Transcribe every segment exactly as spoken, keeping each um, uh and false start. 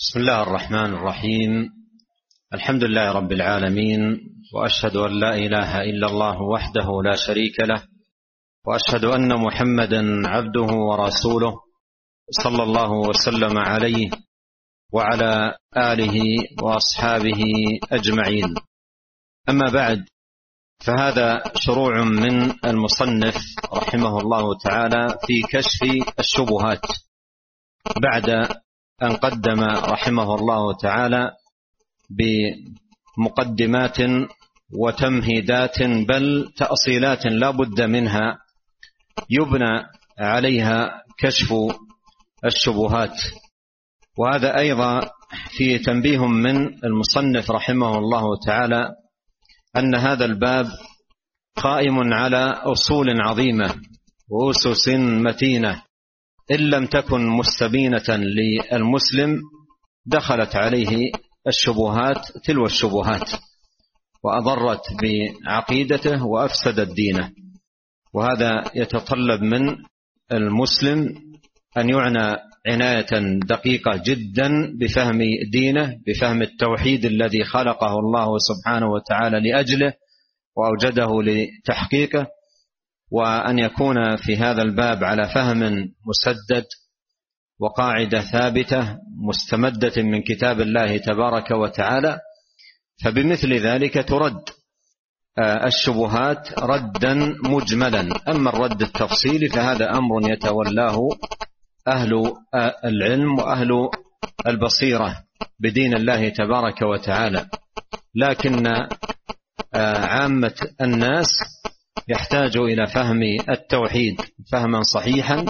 بسم الله الرحمن الرحيم. الحمد لله رب العالمين، وأشهد أن لا إله إلا الله وحده لا شريك له، وأشهد أن محمدا عبده ورسوله صلى الله وسلم عليه وعلى آله وأصحابه أجمعين. أما بعد، فهذا شروع من المصنف رحمه الله تعالى في كشف الشبهات، بعد أن قدم رحمه الله تعالى بمقدمات وتمهيدات بل تأصيلات لا بد منها يبنى عليها كشف الشبهات. وهذا أيضا في تنبيه من المصنف رحمه الله تعالى أن هذا الباب قائم على أصول عظيمة وأسس متينة، إن لم تكن مستبينة للمسلم دخلت عليه الشبهات تلو الشبهات وأضرت بعقيدته وأفسدت دينه. وهذا يتطلب من المسلم أن يعنى عناية دقيقة جدا بفهم دينه، بفهم التوحيد الذي خلقه الله سبحانه وتعالى لأجله وأوجده لتحقيقه، وأن يكون في هذا الباب على فهم مسدد وقاعدة ثابتة مستمدة من كتاب الله تبارك وتعالى. فبمثل ذلك ترد الشبهات ردا مجملا. أما الرد التفصيلي فهذا أمر يتولاه أهل العلم وأهل البصيرة بدين الله تبارك وتعالى، لكن عامة الناس يحتاج إلى فهم التوحيد فهما صحيحا،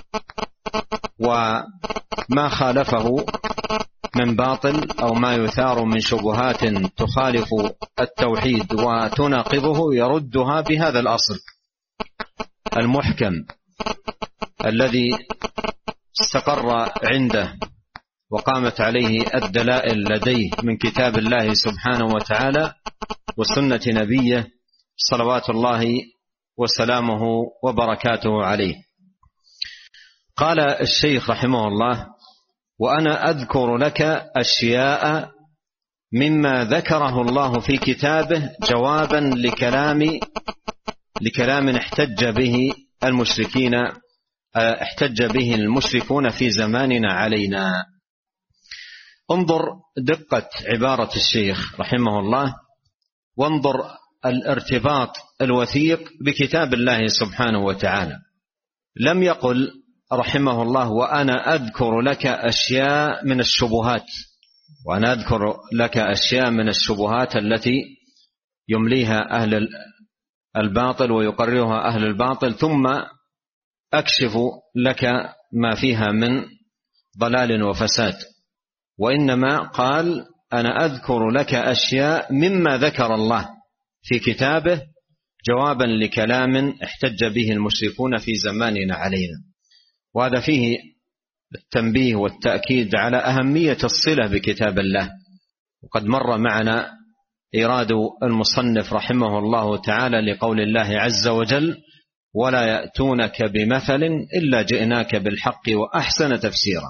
وما خالفه من باطل أو ما يثار من شبهات تخالف التوحيد وتناقضه يردها بهذا الأصل المحكم الذي استقر عنده وقامت عليه الدلائل لديه من كتاب الله سبحانه وتعالى وسنة نبيه صلوات الله وسلامه وبركاته عليه. قال الشيخ رحمه الله: وأنا أذكر لك أشياء مما ذكره الله في كتابه جوابا لكلام لكلام احتج به المشركين احتج به المشركون في زماننا علينا. انظر دقة عبارة الشيخ رحمه الله، وانظر الارتباط الوثيق بكتاب الله سبحانه وتعالى. لم يقل رحمه الله وأنا أذكر لك أشياء من الشبهات، وأنا أذكر لك أشياء من الشبهات التي يمليها أهل الباطل ويقررها أهل الباطل، ثم أكشف لك ما فيها من ضلال وفساد. وإنما قال أنا أذكر لك أشياء مما ذكر الله في كتابه جوابا لكلام احتج به المشركون في زماننا علينا. وهذا فيه التنبيه والتأكيد على أهمية الصلة بكتاب الله. وقد مر معنا إيراد المصنف رحمه الله تعالى لقول الله عز وجل: ولا يأتونك بمثل إلا جئناك بالحق وأحسن تفسيرا،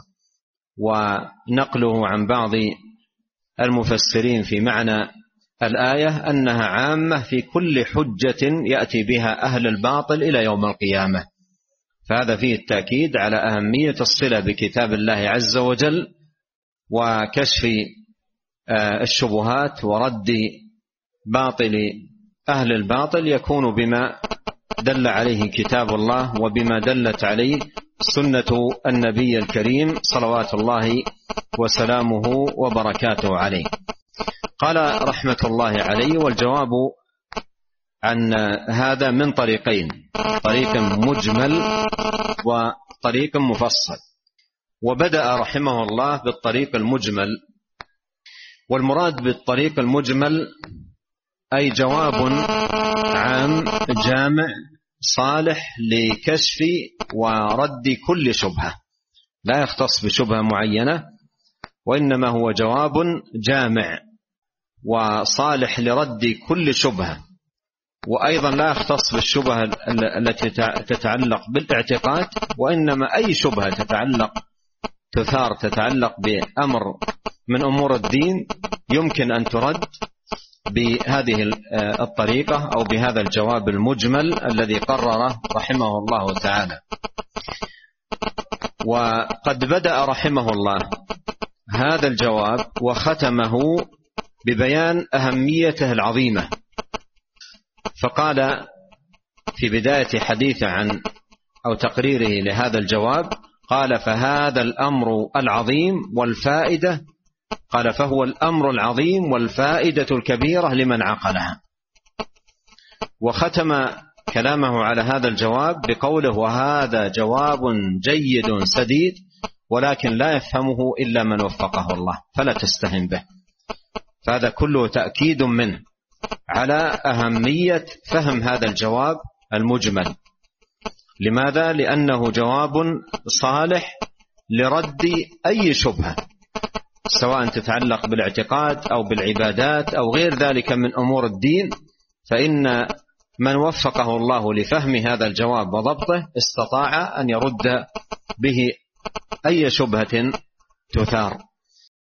ونقله عن بعض المفسرين في معنى الآية أنها عامة في كل حجة يأتي بها أهل الباطل إلى يوم القيامة. فهذا فيه التأكيد على أهمية الصلة بكتاب الله عز وجل وكشف الشبهات ورد باطل أهل الباطل يكون بما دل عليه كتاب الله وبما دلت عليه سنة النبي الكريم صلوات الله وسلامه وبركاته عليه. قال رحمة الله عليه: والجواب عن هذا من طريقين، طريق مجمل وطريق مفصل. وبدأ رحمه الله بالطريق المجمل، والمراد بالطريق المجمل أي جواب عام جامع صالح لكشف ورد كل شبهة، لا يختص بشبهة معينة، وإنما هو جواب جامع وصالح لرد كل شبهة، وأيضا لا يختص بالشبهة التي تتعلق بالاعتقاد، وإنما أي شبهة تتعلق تثار تتعلق بأمر من أمور الدين يمكن أن ترد بهذه الطريقة أو بهذا الجواب المجمل الذي قرره رحمه الله تعالى. وقد بدأ رحمه الله هذا الجواب وختمه ببيان أهميته العظيمة، فقال في بداية حديثه عن أو تقريره لهذا الجواب قال: فهذا الأمر العظيم والفائدة قال فهو الأمر العظيم والفائدة الكبيرة لمن عقلها. وختم كلامه على هذا الجواب بقوله: وهذا جواب جيد سديد ولكن لا يفهمه إلا من وفقه الله فلا تستهن به. فهذا كله تأكيد منه على أهمية فهم هذا الجواب المجمل. لماذا؟ لأنه جواب صالح لرد أي شبهة سواء تتعلق بالاعتقاد أو بالعبادات أو غير ذلك من أمور الدين، فإن من وفقه الله لفهم هذا الجواب وضبطه استطاع أن يرد به أي شبهة تثار.